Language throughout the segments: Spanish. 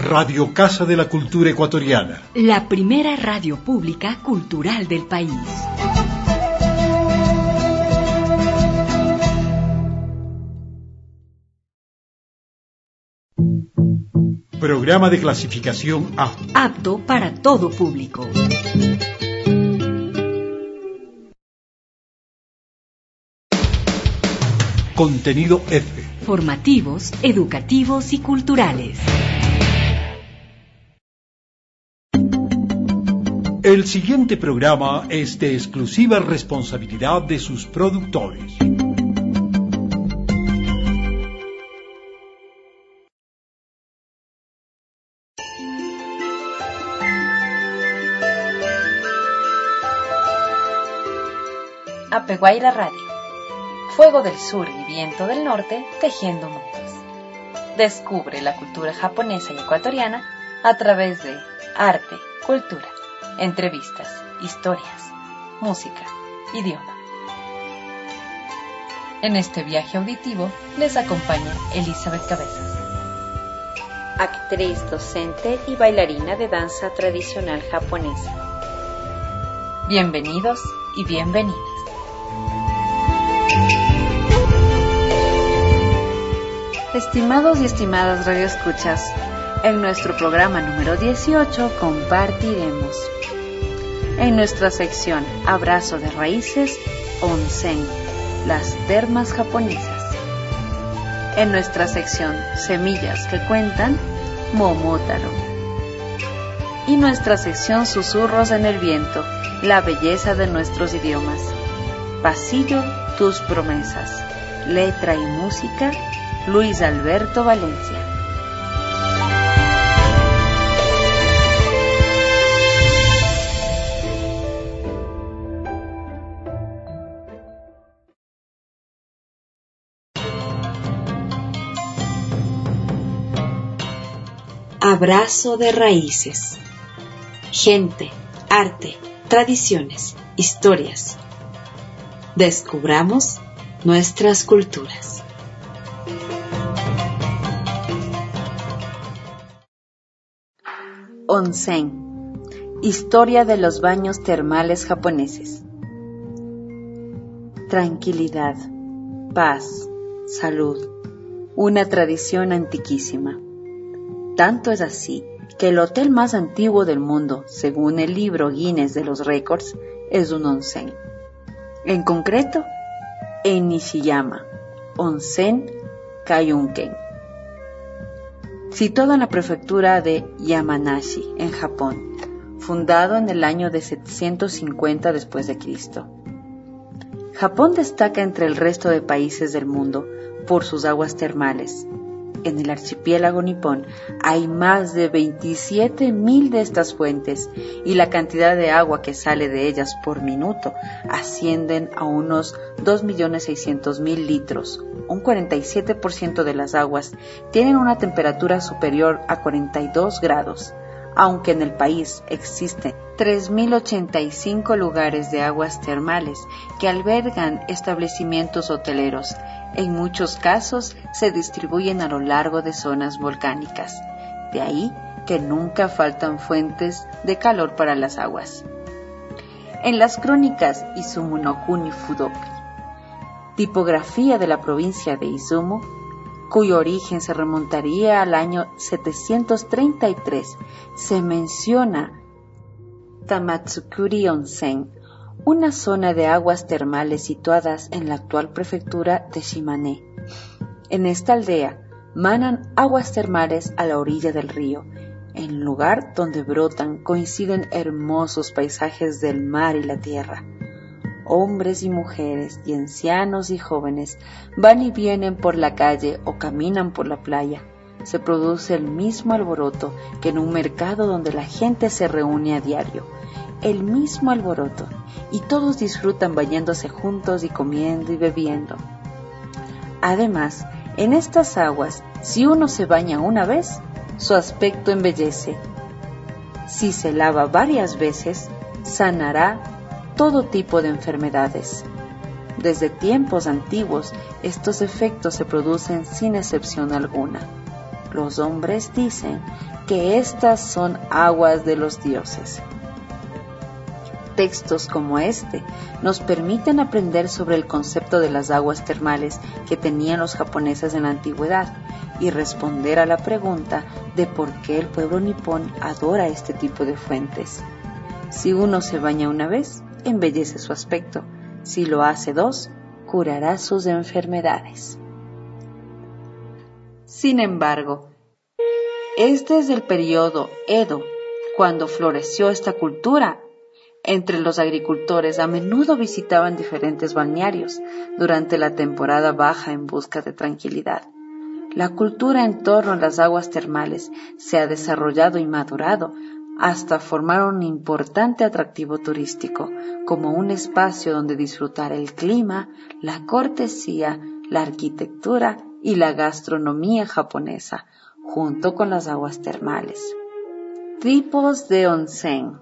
Radio Casa de la Cultura Ecuatoriana. La primera radio pública cultural del país. Programa de clasificación A. Apto para todo público. Contenido F. Formativos, educativos y culturales. El siguiente programa es de exclusiva responsabilidad de sus productores. Apeguaira Radio. Fuego del sur y viento del norte tejiendo mundos. Descubre la cultura japonesa y ecuatoriana a través de arte, cultura, entrevistas, historias, música, idioma. En este viaje auditivo les acompaña Elizabeth Cabezas, actriz, docente y bailarina de danza tradicional japonesa. Bienvenidos y bienvenidas. Estimados y estimadas radioescuchas, en nuestro programa número 18 compartiremos en nuestra sección Abrazo de Raíces, Onsen, las termas japonesas. En nuestra sección Semillas que cuentan, Momotaro. Y nuestra sección Susurros en el viento, la belleza de nuestros idiomas. Pasillo, tus promesas. Letra y música, Luis Alberto Valencia. Abrazo de raíces. Gente, arte, tradiciones, historias. Descubramos nuestras culturas. Onsen, historia de los baños termales japoneses. Tranquilidad, paz, salud, una tradición antiquísima. Tanto es así que el hotel más antiguo del mundo, según el libro Guinness de los Récords, es un onsen. En concreto, en Nishiyama, Onsen Kaiunken, situado en la prefectura de Yamanashi, en Japón, fundado en el año de 750 después de Cristo. Japón destaca entre el resto de países del mundo por sus aguas termales. En el archipiélago nipón hay más de 27.000 de estas fuentes y la cantidad de agua que sale de ellas por minuto ascienden a unos 2.600.000 litros. Un 47% de las aguas tienen una temperatura superior a 42 grados, aunque en el país existen 3.085 lugares de aguas termales que albergan establecimientos hoteleros. En muchos casos se distribuyen a lo largo de zonas volcánicas. De ahí que nunca faltan fuentes de calor para las aguas. En las crónicas Izumo no Kuni Fudoku, tipografía de la provincia de Izumo, cuyo origen se remontaría al año 733, se menciona Tamatsukuri Onsen, una zona de aguas termales situadas en la actual prefectura de Shimane. En esta aldea manan aguas termales a la orilla del río. En lugar donde brotan coinciden hermosos paisajes del mar y la tierra. Hombres y mujeres, y ancianos y jóvenes van y vienen por la calle o caminan por la playa. Se produce el mismo alboroto que en un mercado donde la gente se reúne a diario. El mismo alboroto, y todos disfrutan bañándose juntos y comiendo y bebiendo. Además, en estas aguas, si uno se baña una vez, su aspecto embellece. Si se lava varias veces, sanará todo tipo de enfermedades. Desde tiempos antiguos, estos efectos se producen sin excepción alguna. Los hombres dicen que estas son aguas de los dioses. Textos como este nos permiten aprender sobre el concepto de las aguas termales que tenían los japoneses en la antigüedad y responder a la pregunta de por qué el pueblo nipón adora este tipo de fuentes. Si uno se baña una vez, embellece su aspecto. Si lo hace 2, curará sus enfermedades. Sin embargo, es desde el periodo Edo cuando floreció esta cultura. Entre los agricultores a menudo visitaban diferentes balnearios durante la temporada baja en busca de tranquilidad. La cultura en torno a las aguas termales se ha desarrollado y madurado hasta formar un importante atractivo turístico, como un espacio donde disfrutar el clima, la cortesía, la arquitectura y la gastronomía japonesa, junto con las aguas termales. Tipos de onsen.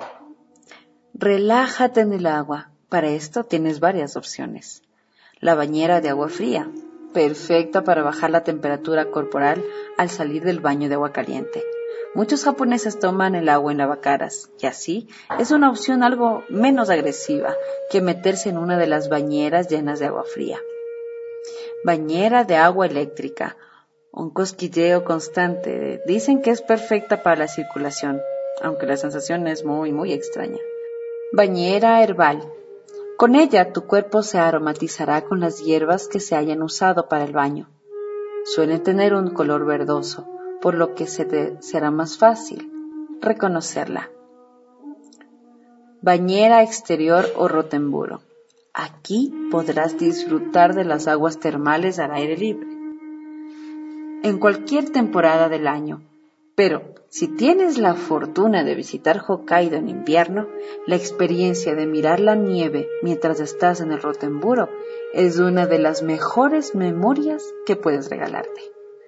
Relájate en el agua. Para esto tienes varias opciones. La bañera de agua fría, perfecta para bajar la temperatura corporal al salir del baño de agua caliente. Muchos japoneses toman el agua en lavacaras y así es una opción algo menos agresiva que meterse en una de las bañeras llenas de agua fría. Bañera de agua eléctrica, un cosquilleo constante. Dicen que es perfecta para la circulación, aunque la sensación es muy extraña. Bañera herbal. Con ella tu cuerpo se aromatizará con las hierbas que se hayan usado para el baño. Suelen tener un color verdoso, por lo que será más fácil reconocerla. Bañera exterior o rotemburo. Aquí podrás disfrutar de las aguas termales al aire libre en cualquier temporada del año, pero si tienes la fortuna de visitar Hokkaido en invierno, la experiencia de mirar la nieve mientras estás en el rotemburo es una de las mejores memorias que puedes regalarte.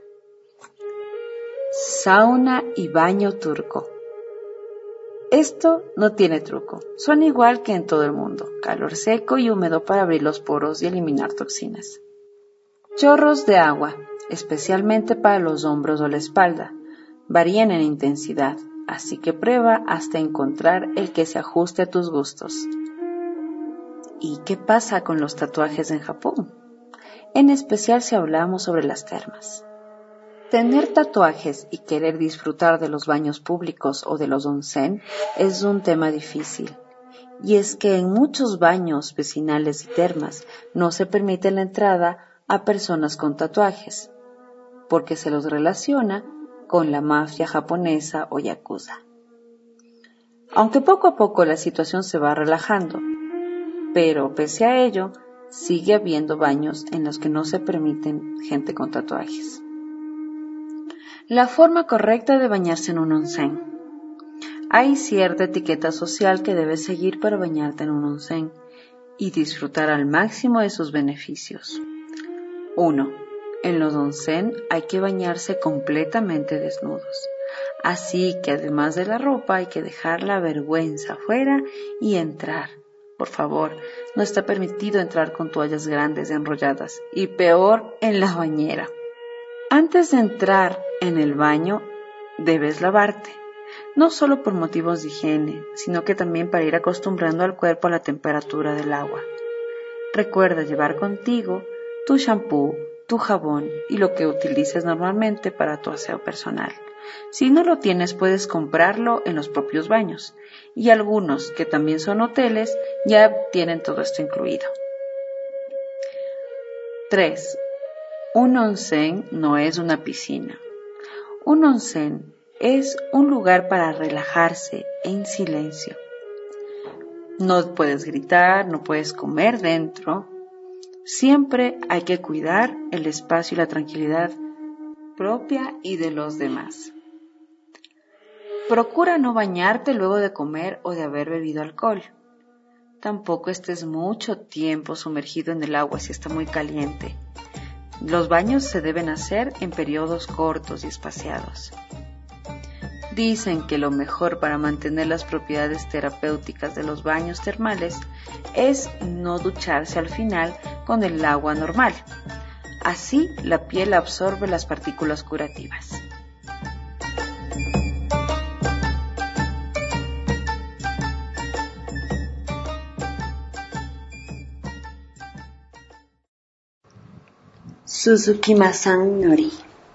Sauna y baño turco. Esto no tiene truco, son igual que en todo el mundo, calor seco y húmedo para abrir los poros y eliminar toxinas. Chorros de agua, especialmente para los hombros o la espalda, varían en intensidad, así que prueba hasta encontrar el que se ajuste a tus gustos. ¿Y qué pasa con los tatuajes en Japón? En especial si hablamos sobre las termas. Tener tatuajes y querer disfrutar de los baños públicos o de los onsen es un tema difícil. Y es que en muchos baños vecinales y termas no se permite la entrada a personas con tatuajes, porque se los relaciona con la mafia japonesa o yakuza. Aunque poco a poco la situación se va relajando, pero pese a ello, sigue habiendo baños en los que no se permiten gente con tatuajes. La forma correcta de bañarse en un onsen. Hay cierta etiqueta social que debes seguir para bañarte en un onsen y disfrutar al máximo de sus beneficios. 1. En los onsen hay que bañarse completamente desnudos, así que además de la ropa hay que dejar la vergüenza afuera y entrar. Por favor, no está permitido entrar con toallas grandes enrolladas y peor en la bañera. Antes de entrar en el baño debes lavarte, no solo por motivos de higiene, sino que también para ir acostumbrando al cuerpo a la temperatura del agua. Recuerda llevar contigo tu shampoo, tu jabón y lo que utilices normalmente para tu aseo personal. Si no lo tienes, puedes comprarlo en los propios baños, y algunos, que también son hoteles, ya tienen todo esto incluido. 3. Un onsen no es una piscina. Un onsen es un lugar para relajarse en silencio. No puedes gritar, no puedes comer dentro. Siempre hay que cuidar el espacio y la tranquilidad propia y de los demás. Procura no bañarte luego de comer o de haber bebido alcohol. Tampoco estés mucho tiempo sumergido en el agua si está muy caliente. Los baños se deben hacer en periodos cortos y espaciados. Dicen que lo mejor para mantener las propiedades terapéuticas de los baños termales es no ducharse al final con el agua normal. Así, la piel absorbe las partículas curativas. Suzuki-masan Nori.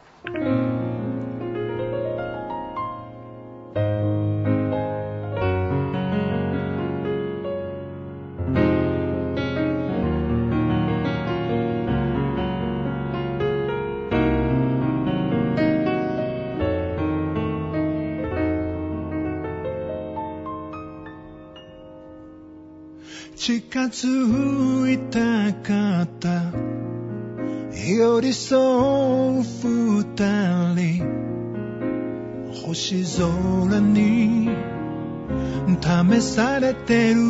近づいたかった寄り添う二人星空に試されてる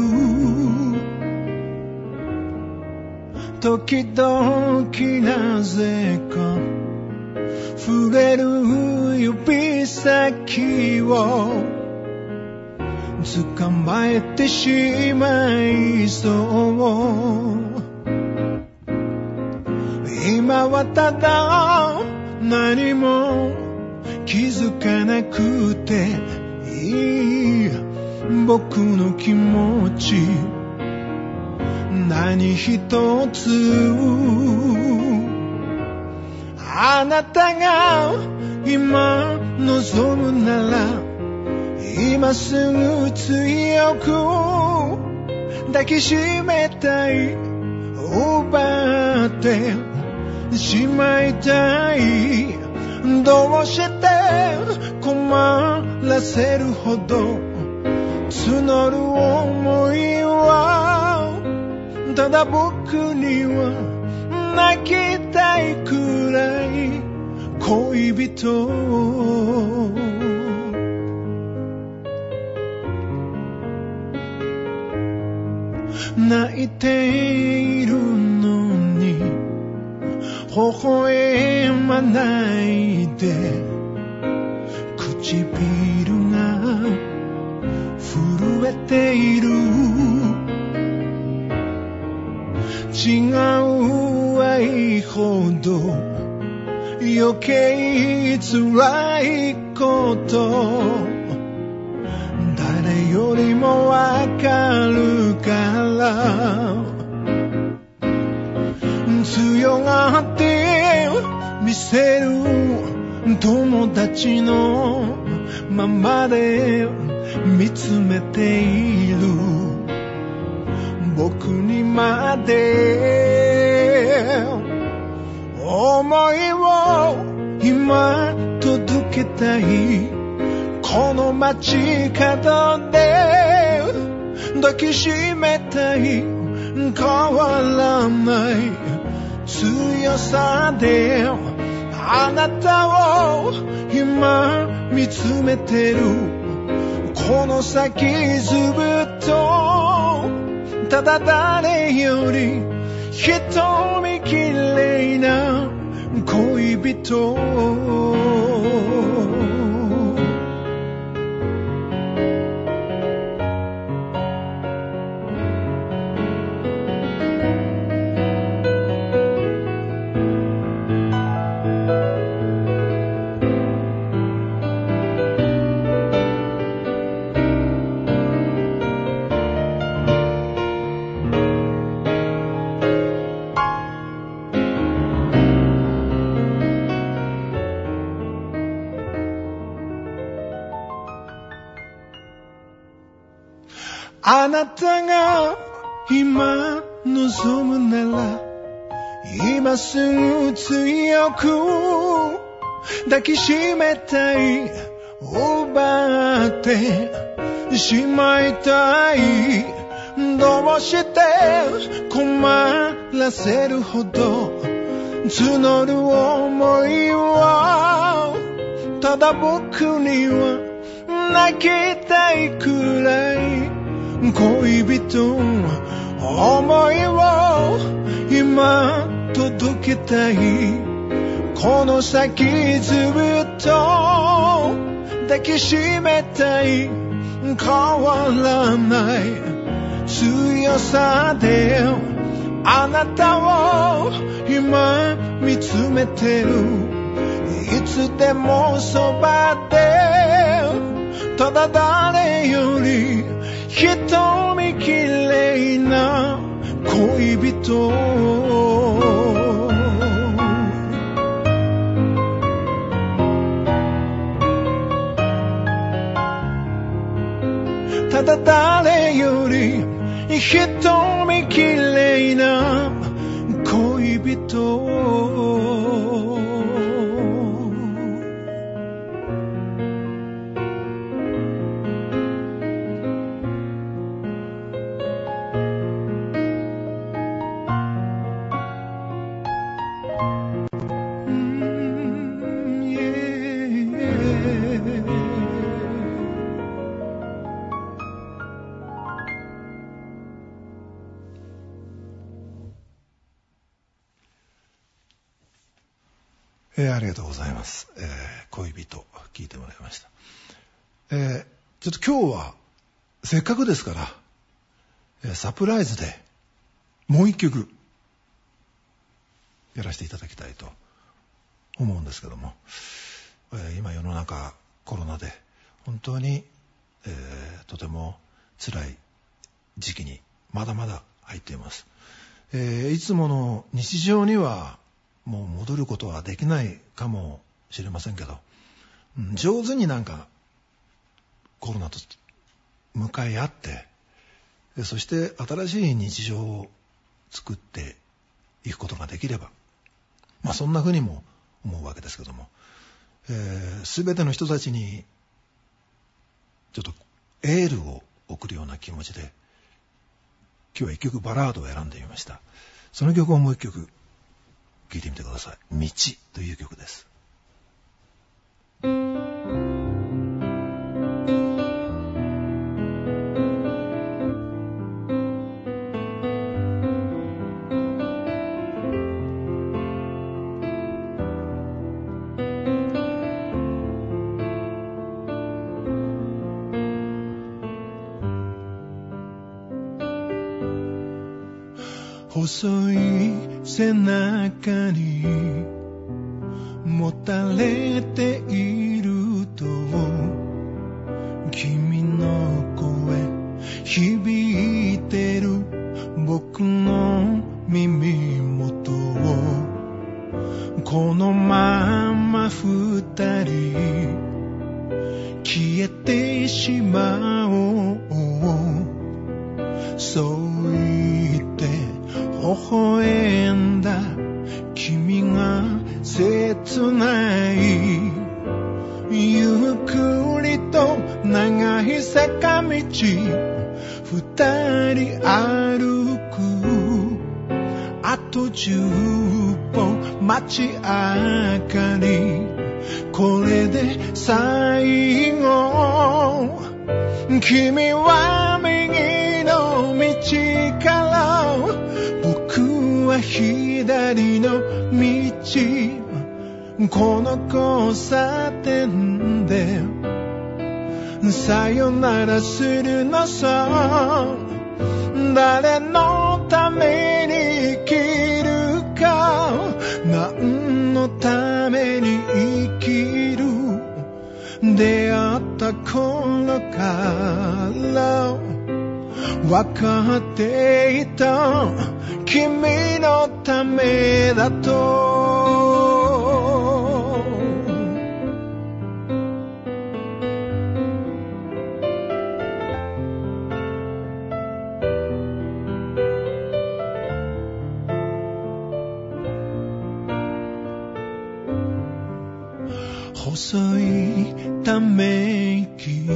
時々なぜか触れる指先を捕まえてしまいそう今はただ何も気づかなくていい僕の気持ち何一つあなたが今望むなら今すぐ強く抱きしめたい奪ってしまいたいどうして困らせるほど募る思いはただ僕には泣きたいくらい恋人泣いているのに微笑まないで唇が震えている違う愛ほど余計辛いこと誰よりもわかるから強がって見せる友達のままで見つめている僕にまで思いを今届けたいこの街角で抱きしめたい変わらない強さであなたを今見つめてるこの先ずっとただ誰より瞳きれいな恋人あなたが今望むなら今すぐ強く抱きしめたい奪ってしまいたいどうして困らせるほど募る思いはただ僕には泣きたいくらい恋人思いを今届けたいこの先ずっと抱きしめたい変わらない強さであなたを今見つめてるいつでもそばでただ誰より瞳きれいな恋人ただ誰より瞳きれいな恋人ありがとうございます。恋人聞いてもらいました。ちょっと今日はせっかくですから、サプライズでもう一曲やらせていただきたいと思うんですけども、今世の中コロナで本当に、とても辛い時期にまだまだ入っています。いつもの日常にはもう戻ることはできないかもしれませんけど、上手になんかコロナと向かい合って、そして新しい日常を作っていくことができれば、そんなふうにも思うわけですけども、全ての人たちにちょっとエールを送るような気持ちで、今日は一曲バラードを選んでみました。その曲をもう一曲聴いてみてください。道という曲です。細い背中にもたれていると君の声響いてる僕の耳元をこのまま二人消えてしまおうそう言って微笑んだ君が切ないゆっくりと長い坂道二人歩くあと10本街明かりこれで最後君は右の道から僕は左の道この交差点でさよならするのさ誰のために生きるか何のために生きる出会った頃から分かっていた君のためだと細いため息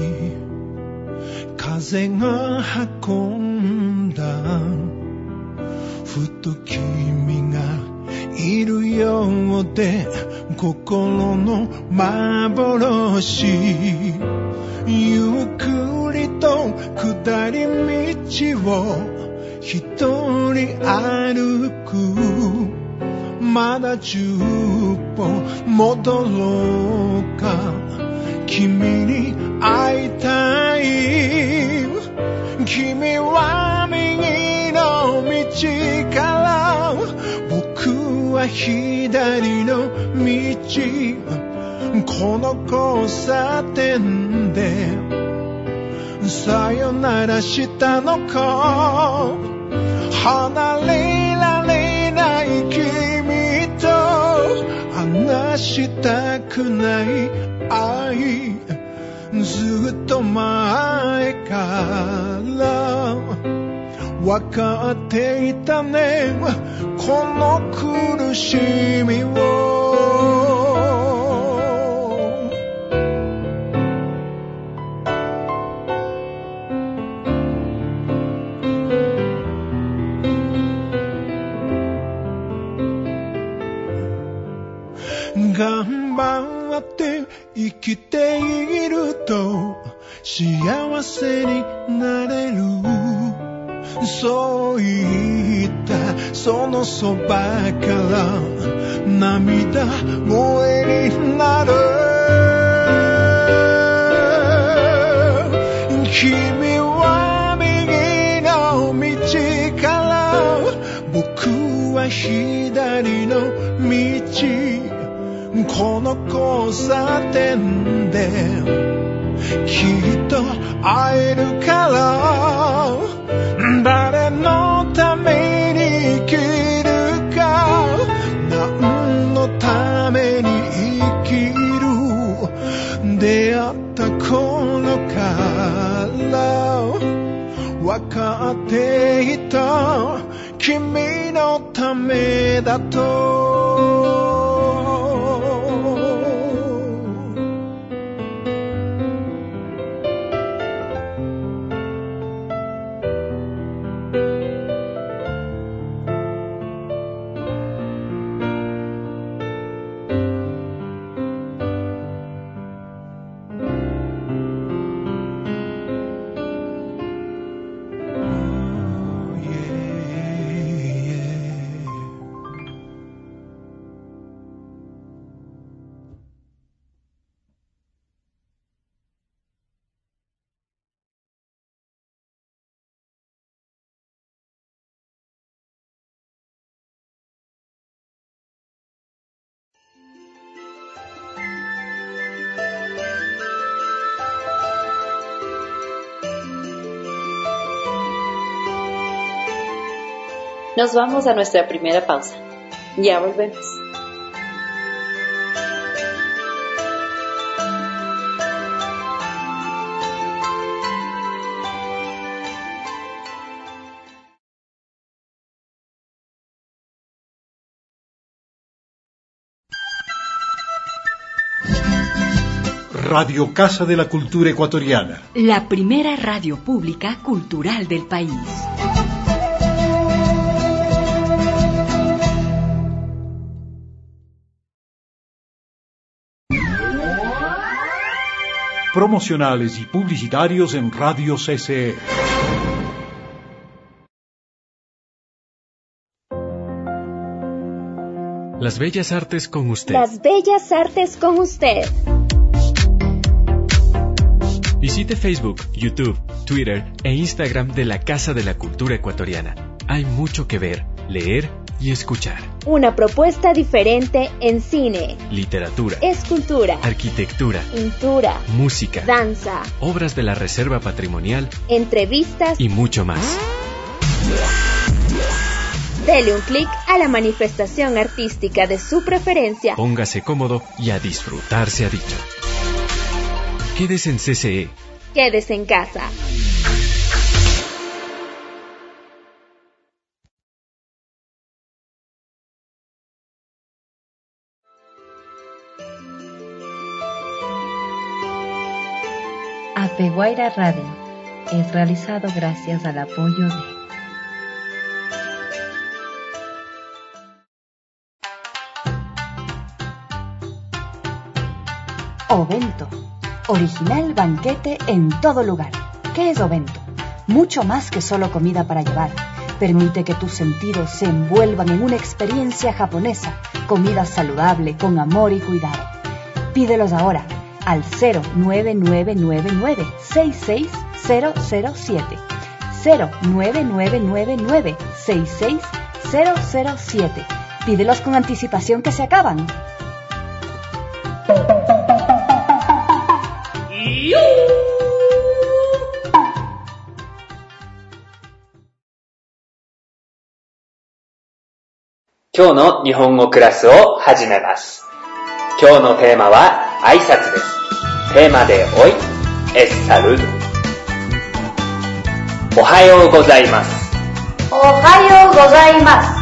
風が運んだふと君がいるようで心の幻ゆっくりと下り道を一人歩くまだ10歩戻ろうか君に会いたい君は右の道からは左の道この交差点でさよならしたのか離れられない君と話したくない愛ずっと前から分かっていたねこの苦しみを頑張って生きていると幸せになれるそう言ったそのそばから涙声になる君は右の道から僕は左の道この交差点できっと会えるから誰のために生きるか何のために生きる出会った頃から分かっていた君のためだと Nos vamos a nuestra primera pausa. Ya volvemos. Radio Casa de la Cultura Ecuatoriana. La primera radio pública cultural del país. Promocionales y publicitarios en Radio CCE. Las Bellas Artes con usted. Las Bellas Artes con usted. Visite Facebook, YouTube, Twitter e Instagram de la Casa de la Cultura Ecuatoriana. Hay mucho que ver, leer y escuchar. Una propuesta diferente en cine, literatura, escultura, arquitectura, pintura, música, danza, obras de la Reserva Patrimonial, entrevistas y mucho más. Dele un clic a la manifestación artística de su preferencia. Póngase cómodo y a disfrutar se ha dicho. Quédese en CCE. Quédese en casa. Apeguaira Radio es realizado gracias al apoyo de Ovento, original banquete en todo lugar. ¿Qué es Ovento? Mucho más que solo comida para llevar. Permite que tus sentidos se envuelvan en una experiencia japonesa, comida saludable, con amor y cuidado. Pídelos ahora al 09999-66007. 09999-66007. Pídelos con anticipación que se acaban. Hoyの日本語クラスを始めます。今日のテーマは挨拶です。テーマでhoy es saludo。おはようございます。 おはようございます。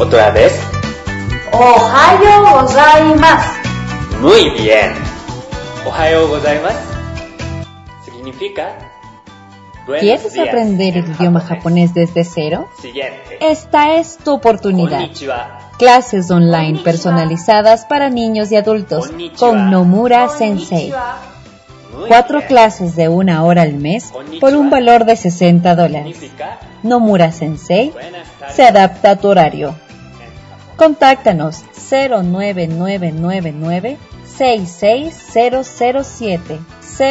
オトラです。 おはようございます。 Muy bien。おはようございます。Significa ¿Quieres aprender el idioma japonés desde cero? Esta es tu oportunidad. Clases online personalizadas para niños y adultos con Nomura Sensei. 4 clases de 1 hora al mes por un valor de $60. Nomura Sensei se adapta a tu horario. Contáctanos 09999 66007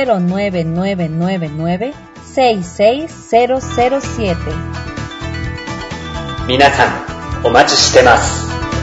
09999 66007。 皆さん、お待ちしてます。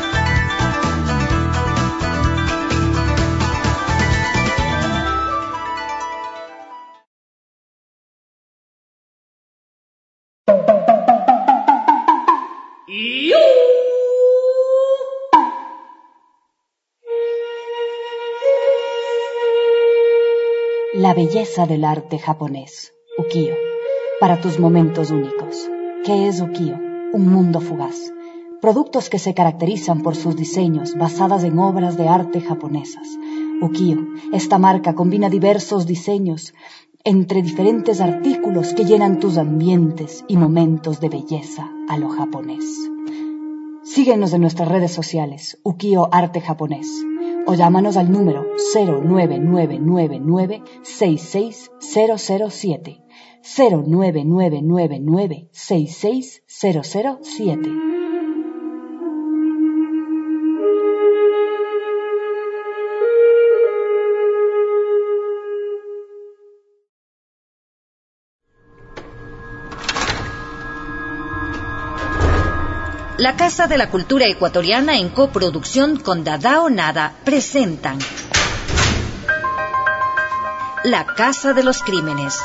La belleza del arte japonés. Ukiyo, para tus momentos únicos. ¿Qué es ukiyo? Un mundo fugaz. Productos que se caracterizan por sus diseños basadas en obras de arte japonesas. Ukiyo, esta marca combina diversos diseños entre diferentes artículos que llenan tus ambientes y momentos de belleza a lo japonés. Síguenos en nuestras redes sociales, Ukiyo Arte Japonés, o llámanos al número 09999 66007. 09999 66007. La Casa de la Cultura Ecuatoriana, en coproducción con Dada o Nada, presentan La Casa de los Crímenes.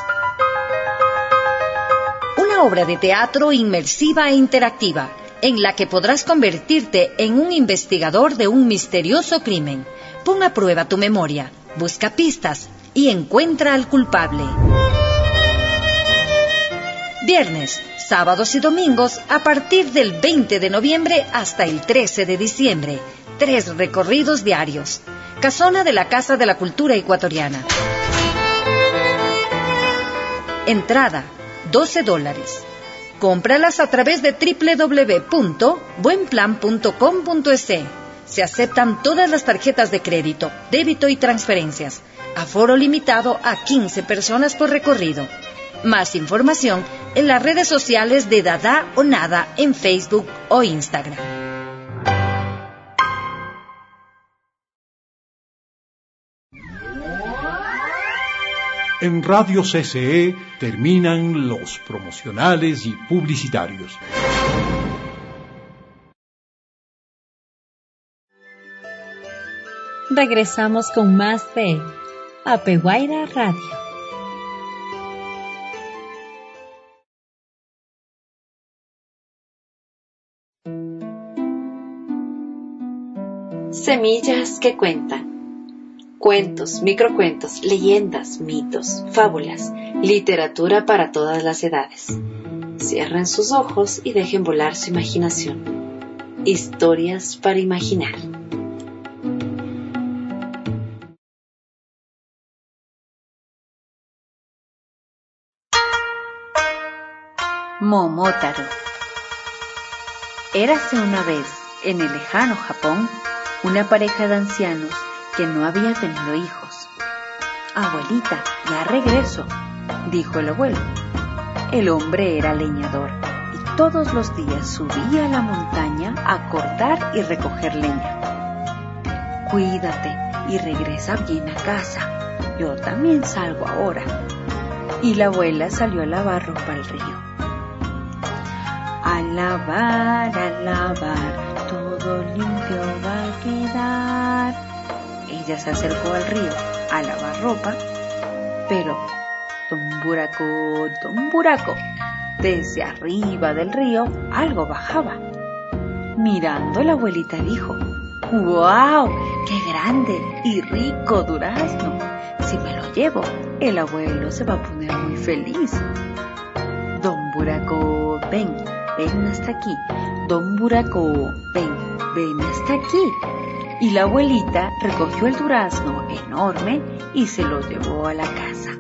Una obra de teatro inmersiva e interactiva, en la que podrás convertirte en un investigador de un misterioso crimen. Pon a prueba tu memoria, busca pistas y encuentra al culpable. Viernes, sábados y domingos a partir del 20 de noviembre hasta el 13 de diciembre. 3 recorridos diarios. Casona de la Casa de la Cultura Ecuatoriana. Entrada, $12. Cómpralas a través de www.buenplan.com.es. Se aceptan todas las tarjetas de crédito, débito y transferencias. Aforo limitado a 15 personas por recorrido. Más información en las redes sociales de Dada o Nada en Facebook o Instagram. En Radio CCE terminan los promocionales y publicitarios. Regresamos con más de Apeguaira Radio. Semillas que cuentan. Cuentos, microcuentos, leyendas, mitos, fábulas, literatura para todas las edades. Cierren sus ojos y dejen volar su imaginación. Historias para imaginar. Momotaro. Érase una vez, en el lejano Japón, una pareja de ancianos que no había tenido hijos. «Abuelita, ya regreso», dijo el abuelo. El hombre era leñador y todos los días subía a la montaña a cortar y recoger leña. «Cuídate y regresa bien a casa. Yo también salgo ahora». Y la abuela salió a lavar ropa al río. A lavar, todo limpio va a quedar. Ella se acercó al río a lavar ropa, pero Don Buraco, desde arriba del río algo bajaba. Mirando, la abuelita dijo: ¡Guau! ¡Qué grande y rico durazno! Si me lo llevo, el abuelo se va a poner muy feliz. Don Buraco, ven hasta aquí. Don Buraco, ven hasta aquí. Y la abuelita recogió el durazno enorme y se lo llevó a la casa.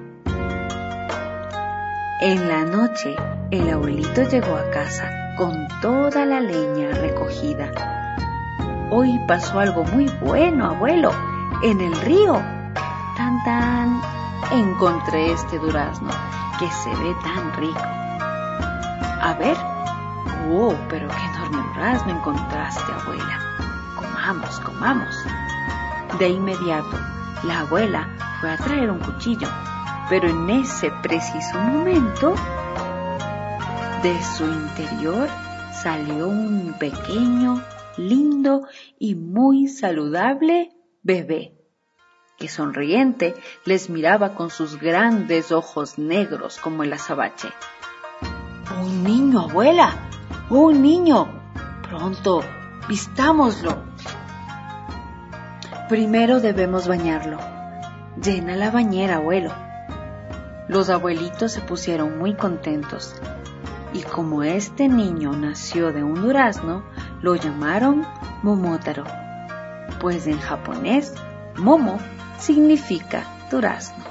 En la noche, el abuelito llegó a casa con toda la leña recogida. Hoy pasó algo muy bueno, abuelo. En el río, tan, encontré este durazno que se ve tan rico. A ver, pero qué enorme durazno encontraste, abuela. Comamos. De inmediato, la abuela fue a traer un cuchillo, pero en ese preciso momento, de su interior salió un pequeño, lindo y muy saludable bebé, que sonriente les miraba con sus grandes ojos negros como el azabache. ¡Un niño, abuela! ¡Un niño! Pronto, vistámoslo. Primero debemos bañarlo. Llena la bañera, abuelo. Los abuelitos se pusieron muy contentos, y como este niño nació de un durazno, lo llamaron Momotaro, pues en japonés, Momo significa durazno.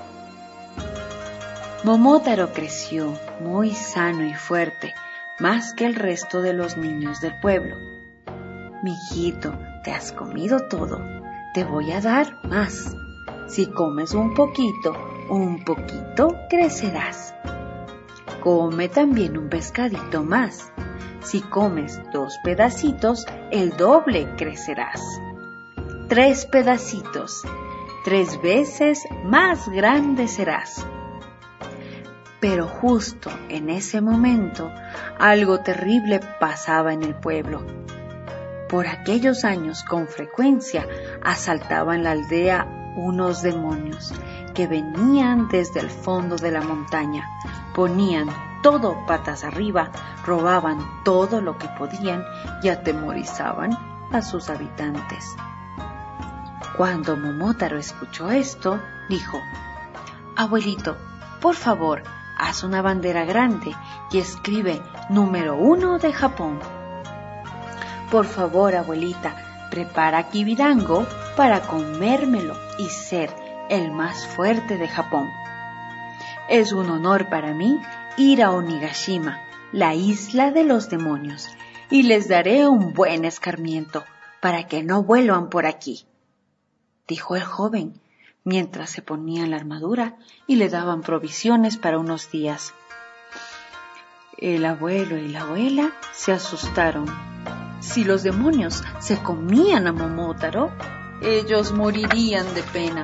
Momotaro creció muy sano y fuerte, más que el resto de los niños del pueblo. Mijito, te has comido todo, te voy a dar más. Si comes un poquito crecerás. Come también un pescadito más. Si comes 2 pedacitos, el doble crecerás. 3 pedacitos, 3 veces más grande serás. Pero justo en ese momento, algo terrible pasaba en el pueblo. Por aquellos años, con frecuencia, asaltaban la aldea unos demonios que venían desde el fondo de la montaña, ponían todo patas arriba, robaban todo lo que podían y atemorizaban a sus habitantes. Cuando Momotaro escuchó esto, dijo: Abuelito, por favor, haz una bandera grande y escribe número 1 de Japón. Por favor, abuelita, prepara kibidango para comérmelo y ser el más fuerte de Japón. Es un honor para mí ir a Onigashima, la isla de los demonios, y les daré un buen escarmiento para que no vuelvan por aquí, dijo el joven, mientras se ponían la armadura y le daban provisiones para unos días. El abuelo y la abuela se asustaron. Si los demonios se comían a Momotaro, ellos morirían de pena.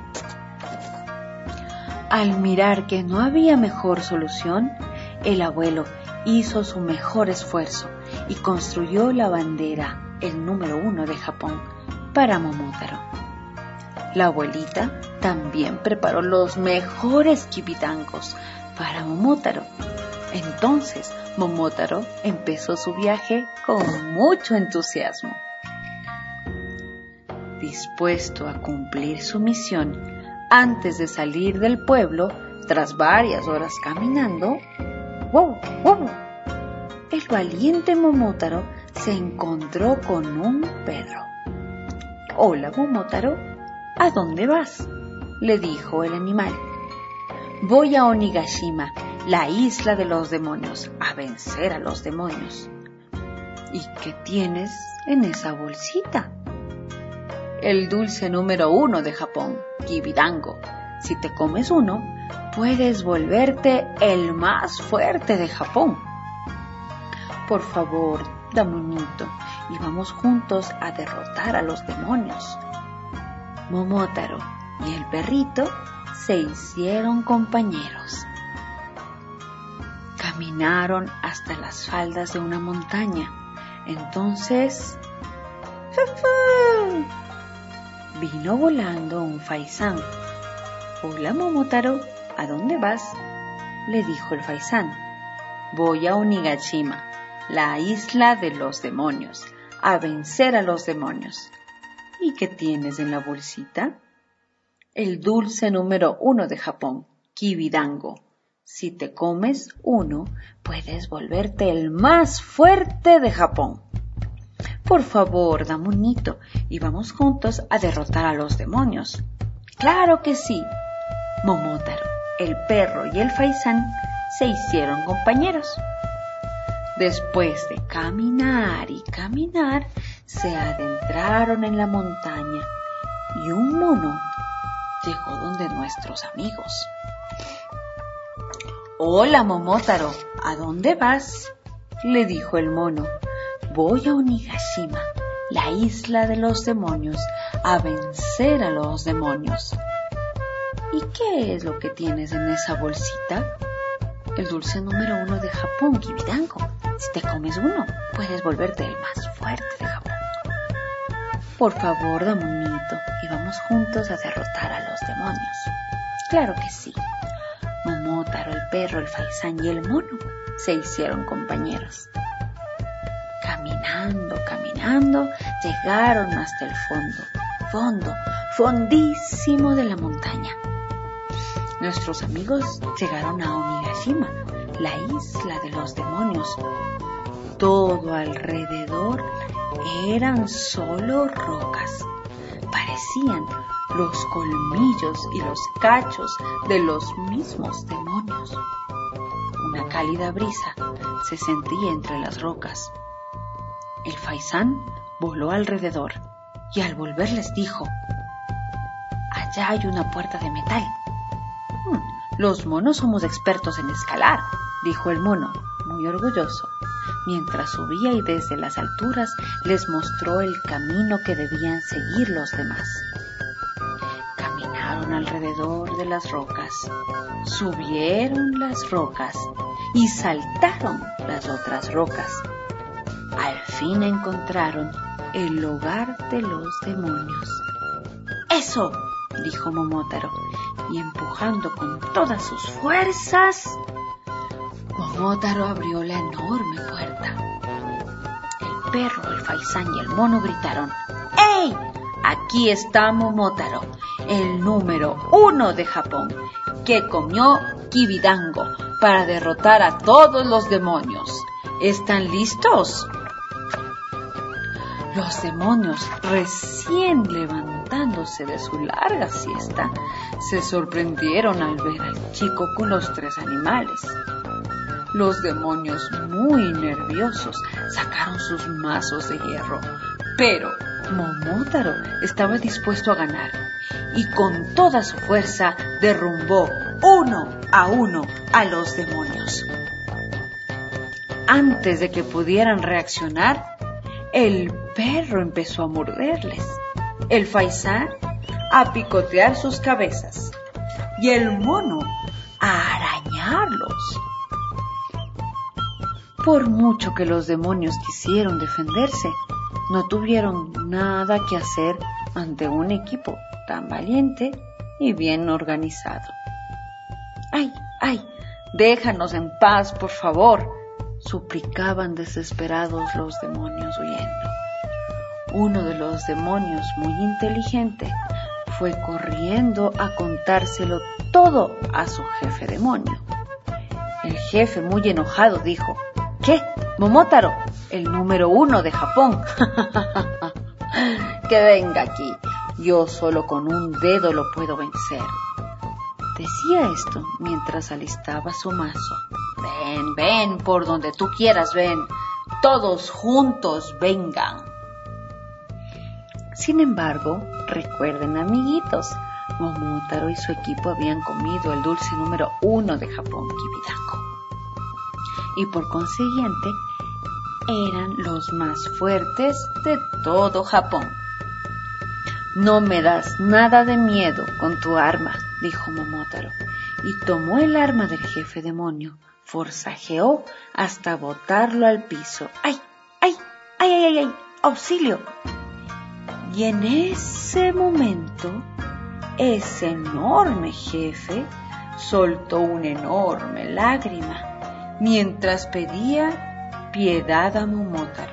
Al mirar que no había mejor solución, el abuelo hizo su mejor esfuerzo y construyó la bandera, el número 1 de Japón, para Momotaro. La abuelita también preparó los mejores kibidangos para Momotaro. Entonces, Momotaro empezó su viaje con mucho entusiasmo. Dispuesto a cumplir su misión, antes de salir del pueblo, tras varias horas caminando, el valiente Momotaro se encontró con un perro. «Hola, Momotaro, ¿a dónde vas?», le dijo el animal. «Voy a Onigashima, la isla de los demonios, a vencer a los demonios». «¿Y qué tienes en esa bolsita?». «El dulce número 1 de Japón, kibidango. Si te comes uno, puedes volverte el más fuerte de Japón. Por favor, dame un hito y vamos juntos a derrotar a los demonios». Momotaro y el perrito se hicieron compañeros. Caminaron hasta las faldas de una montaña. Entonces ¡Fufu! Vino volando un faisán. Hola, Momotaro, ¿a dónde vas? Le dijo el faisán. Voy a Onigashima, la isla de los demonios, a vencer a los demonios. ¿Y qué tienes en la bolsita? El dulce número 1 de Japón, Kibidango. Si te comes uno, puedes volverte el más fuerte de Japón. Por favor, dame un hito y vamos juntos a derrotar a los demonios. ¡Claro que sí! Momotaro, el perro y el faisán se hicieron compañeros. Después de caminar y caminar, se adentraron en la montaña y un mono llegó donde nuestros amigos. Hola, Momotaro, ¿a dónde vas? Le dijo el mono. Voy a Onigashima, la isla de los demonios, a vencer a los demonios. ¿Y qué es lo que tienes en esa bolsita? El dulce número 1 de Japón, Kibidango. Si te comes uno, puedes volverte el más fuerte de Japón. Por favor, dame un hito y vamos juntos a derrotar a los demonios. Claro que sí. Momotaro, el perro, el faisán y el mono se hicieron compañeros. Caminando, caminando, llegaron hasta el fondísimo de la montaña. Nuestros amigos llegaron a Onigashima, la isla de los demonios. Todo alrededor eran solo rocas. Parecían los colmillos y los cachos de los mismos demonios. Una cálida brisa se sentía entre las rocas. El faisán voló alrededor y al volver les dijo: allá hay una puerta de metal. Los monos somos expertos en escalar, dijo el mono, muy orgulloso, mientras subía y desde las alturas les mostró el camino que debían seguir los demás. Caminaron alrededor de las rocas, subieron las rocas y saltaron las otras rocas. Al fin encontraron el hogar de los demonios. ¡Eso!, dijo Momotaro, y empujando con todas sus fuerzas, Momotaro abrió la enorme puerta. El perro, el faisán y el mono gritaron: ¡Ey! Aquí está Momotaro, el número 1 de Japón, que comió Kibidango para derrotar a todos los demonios. ¿Están listos? Los demonios, recién levantándose de su larga siesta, se sorprendieron al ver al chico con los 3 animales. Los demonios, muy nerviosos, sacaron sus mazos de hierro, pero Momotaro estaba dispuesto a ganar y con toda su fuerza derrumbó uno a los demonios. Antes de que pudieran reaccionar, el perro empezó a morderles, el faisán a picotear sus cabezas y el mono a arañarlos. Por mucho que los demonios quisieron defenderse, no tuvieron nada que hacer ante un equipo tan valiente y bien organizado. ¡Ay, ay! Déjanos en paz, por favor, suplicaban desesperados los demonios huyendo. Uno de los demonios, muy inteligente, fue corriendo a contárselo todo a su jefe demonio. El jefe, muy enojado, dijo: ¿Qué? Momotaro, el número 1 de Japón. Que venga aquí, yo solo con un dedo lo puedo vencer. Decía esto mientras alistaba su mazo. Ven, ven, por donde tú quieras, ven. Todos juntos, vengan. Sin embargo, recuerden, amiguitos, Momotaro y su equipo habían comido el dulce número 1 de Japón, Kibidango. Y por consiguiente, eran los más fuertes de todo Japón. No me das nada de miedo con tu arma, dijo Momotaro, y tomó el arma del jefe demonio, forcejeó hasta botarlo al piso. ¡Ay, ay, ay, ay, ay, ay! ¡Auxilio! Y en ese momento, ese enorme jefe soltó una enorme lágrima mientras pedía piedad a Momotaro.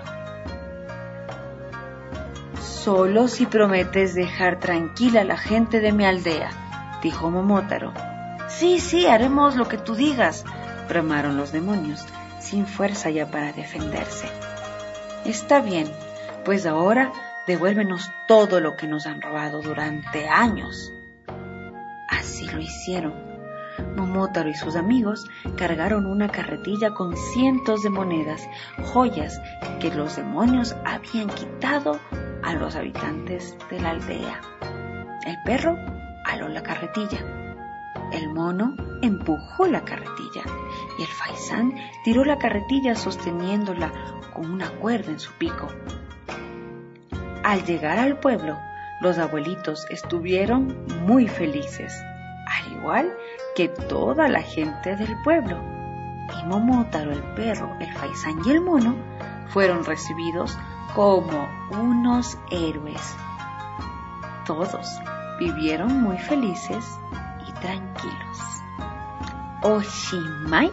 Solo si prometes dejar tranquila a la gente de mi aldea, dijo Momotaro. Sí, haremos lo que tú digas, bramaron los demonios, sin fuerza ya para defenderse. Está bien, pues ahora devuélvenos todo lo que nos han robado durante años. Así lo hicieron. Momotaro y sus amigos cargaron una carretilla con cientos de monedas, joyas que los demonios habían quitado a los habitantes de la aldea. El perro aló la carretilla. El mono empujó la carretilla y el faisán tiró la carretilla sosteniéndola con una cuerda en su pico. Al llegar al pueblo, los abuelitos estuvieron muy felices, al igual que toda la gente del pueblo. Y Momotaro, el perro, el faisán y el mono fueron recibidos como unos héroes. Todos vivieron muy felices y tranquilos. Oshimai.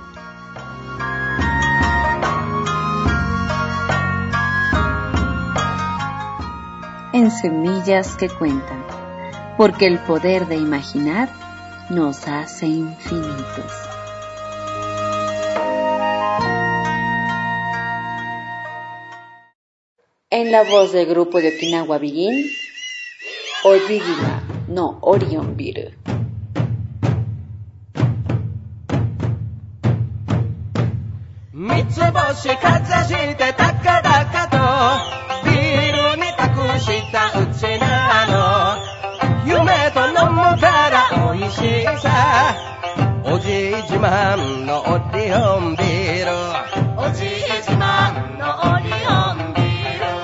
En Semillas que Cuentan, porque el poder de imaginar nos hace infinitos. En la voz del grupo de Okinawa Begin, Ojigima no Orion Biru. Mitsuboshi kazashite takadaka to biru ni takushita uchi nano yume to nomu kara oishii sa Oji jiman no Orion Biru Oji jiman no Orion Biru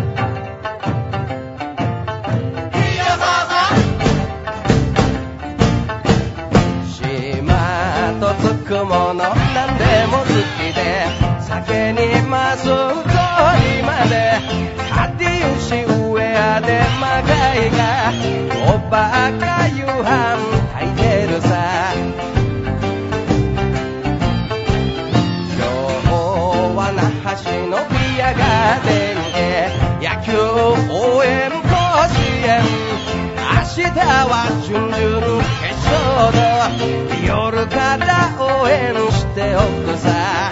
Shima to tsuku mono nande mo tsuki de Sake ni masu koi made Katiushi ue de magai ga Obaka yuhan taiteru sa Kyou wa Nahashi no biya garden e Yakyū ouen koshien Ashita wa junjun keshou do Yoru kara ouen shite oku sa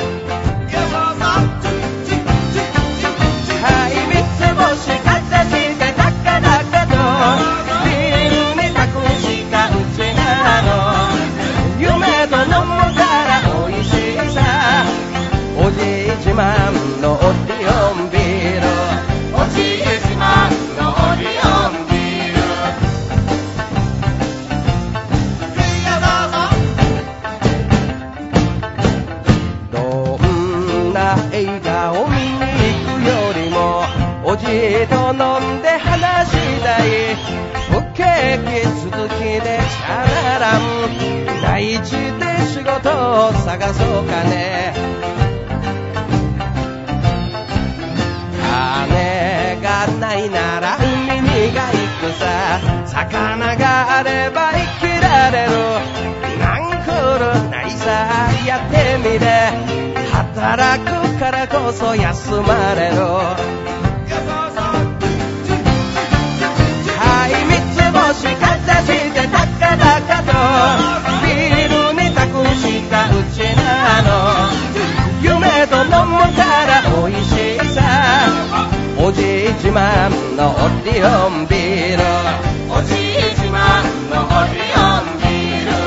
Ojijiman no Orion Biru Ojijiman no Orion Biru Donna eiga o mi ni iku yorimo Oji to nonde hanashidai Ukeki tsuzuki de chanaran Daichi de shigoto o sagasou ka ne Kane ga nai nara umi ni ga iku sa Sakana ga areba ikirareru Nankuru nai sa yatte mire Hataraku kara koso yasumareru Hai mitsuboshi kazashite takadaka to Biru ni takushita uchi nano Yume to nomu kara oishii sa Ojijiman no Orion Biru Ojijiman no Orion Biru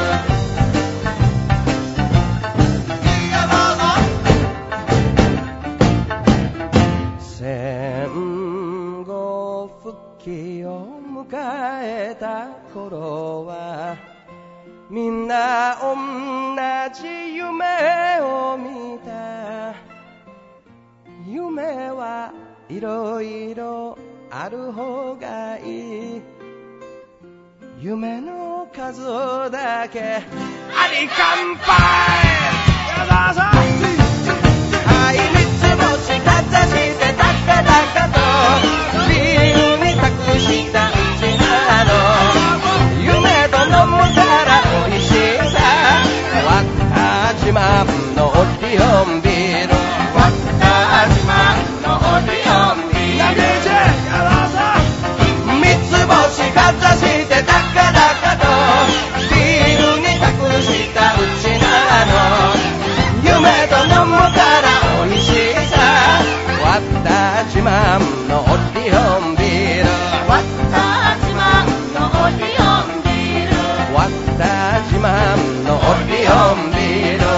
Sengo fuki o mukae ta koro wa Minna onnaji yume o mita Yume wa iroiro aru hou ga ii Yume no kazu dake Ari kanpai! Hai mitsuboshi kazashite takadaka to Biru ni taku くしたうちなの夢と飲むから美味しさわったちまんのオリオンビールわったちまんのオリオンビール三つ星かざしてダカダカとビールに隠したうちなの夢と飲むから美味しさわったちまんのオリオンビールわったちまんのオリオンビールわったちまんのオリオンビール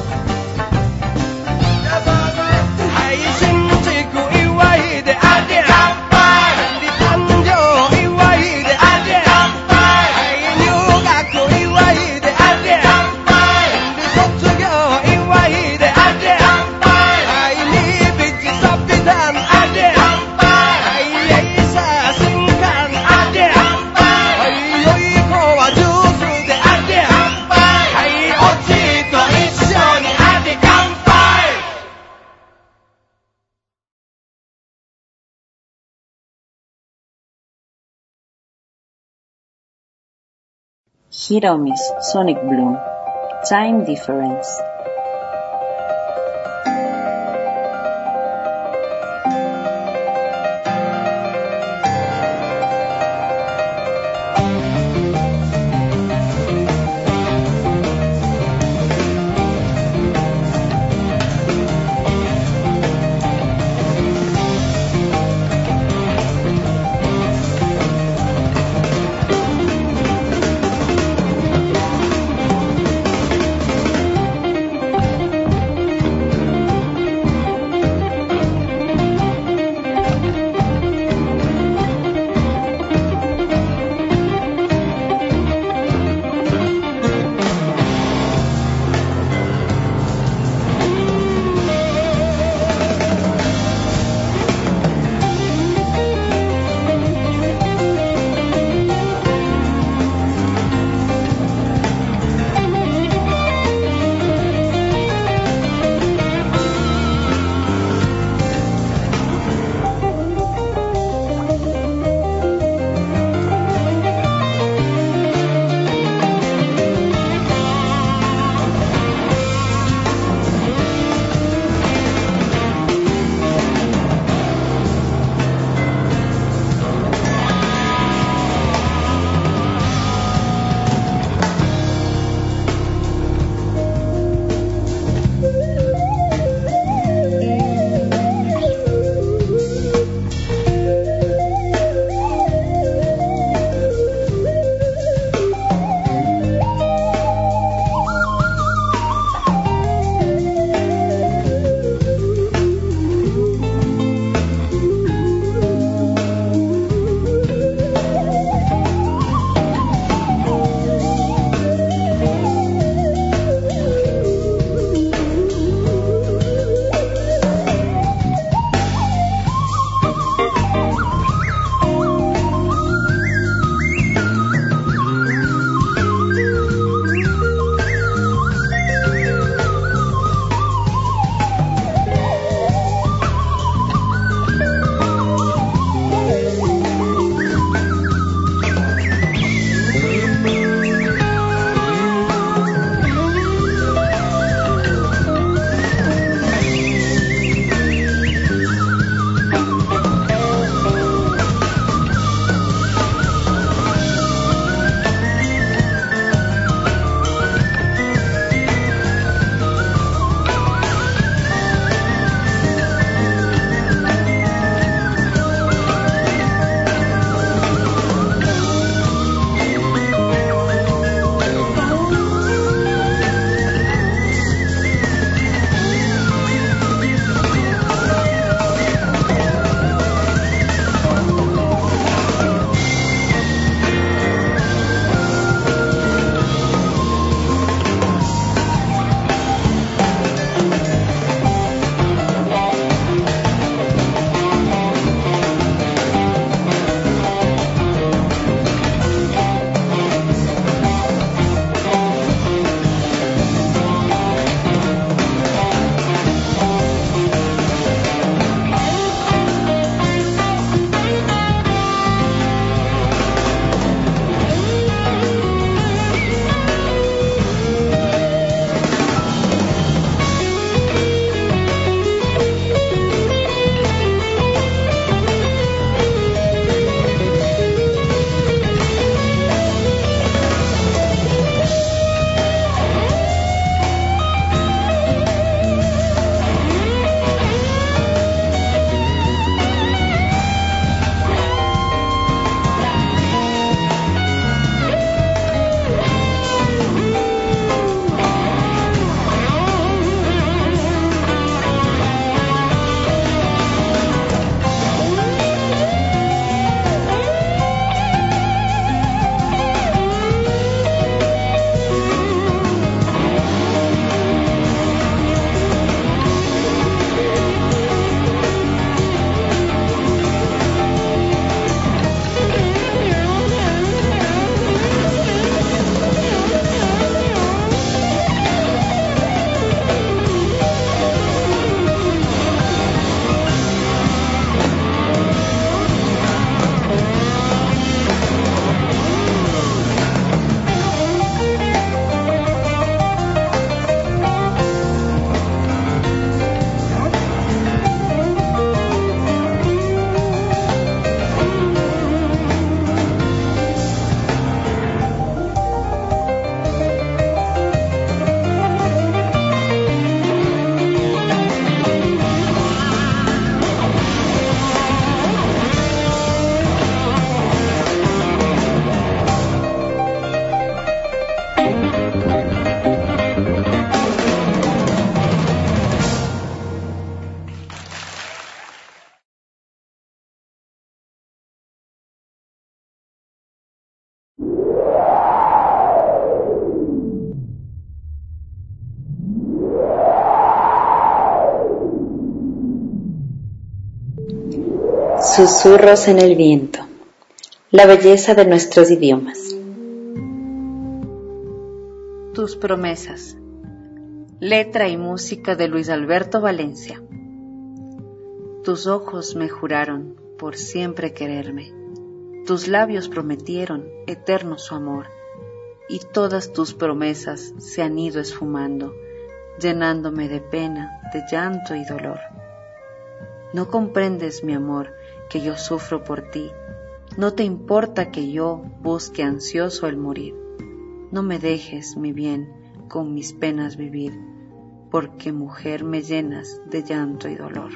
はい新築祝いでありゃ乾杯誕生祝いでありゃ乾杯はい入学祝いでありゃ乾杯卒業祝いでありゃ乾杯はいにびちさびたんありゃ乾杯はいえいさ新刊ありゃ乾杯はいよい子はジュースでありゃ乾杯はいおじいと一緒にあり乾杯 Hiromi's Sonic Bloom, Time Difference. Susurros en el viento. La belleza de nuestros idiomas. Tus promesas. Letra y música de Luis Alberto Valencia. Tus ojos me juraron por siempre quererme. Tus labios prometieron eterno su amor. Y todas tus promesas se han ido esfumando, llenándome de pena, de llanto y dolor. No comprendes, mi amor, que yo sufro por ti. No te importa que yo busque ansioso el morir. No me dejes, mi bien, con mis penas vivir, porque mujer me llenas de llanto y dolor.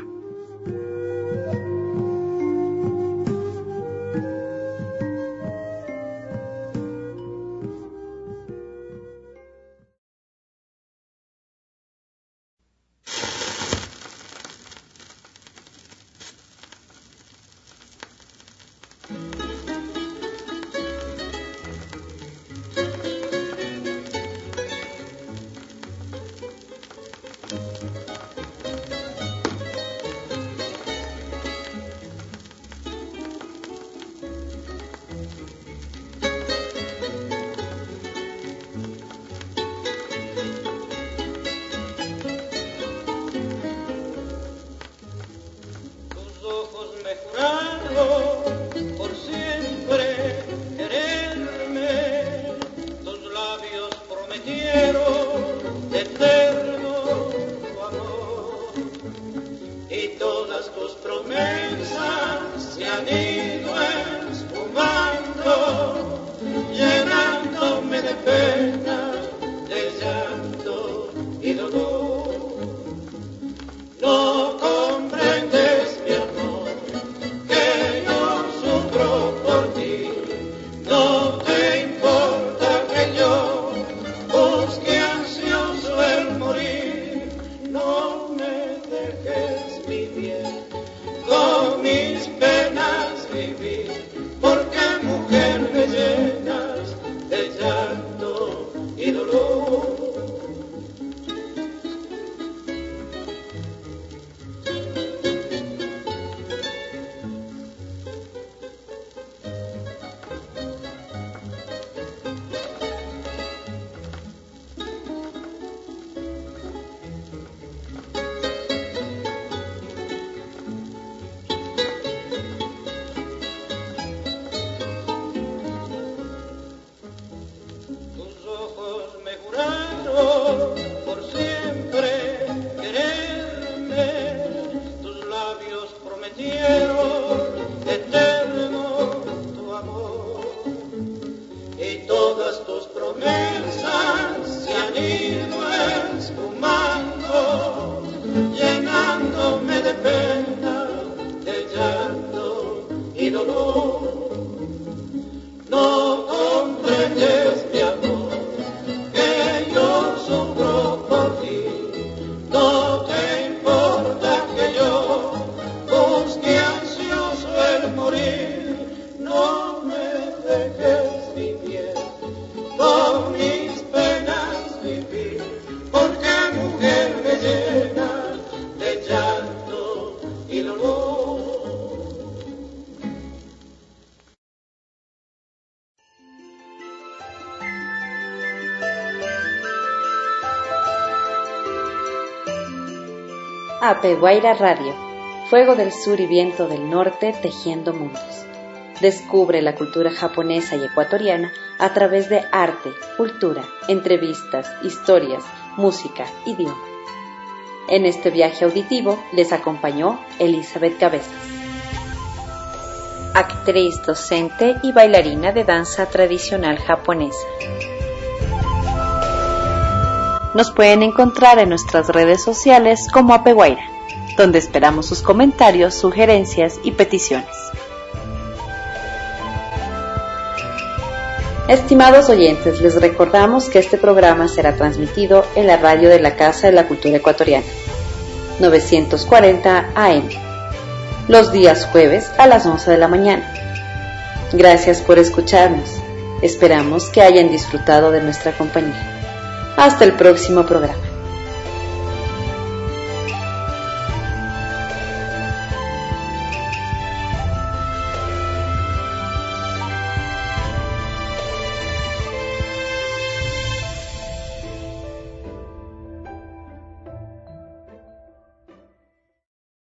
Apeguaira Radio, fuego del sur y viento del norte tejiendo mundos. Descubre la cultura japonesa y ecuatoriana a través de arte, cultura, entrevistas, historias, música, idioma. En este viaje auditivo les acompañó Elizabeth Cabezas, actriz, docente y bailarina de danza tradicional japonesa. Nos pueden encontrar en nuestras redes sociales como Apeguaira, donde esperamos sus comentarios, sugerencias y peticiones. Estimados oyentes, les recordamos que este programa será transmitido en la radio de la Casa de la Cultura Ecuatoriana, 940 AM, los días jueves a las 11 de la mañana. Gracias por escucharnos. Esperamos que hayan disfrutado de nuestra compañía. Hasta el próximo programa.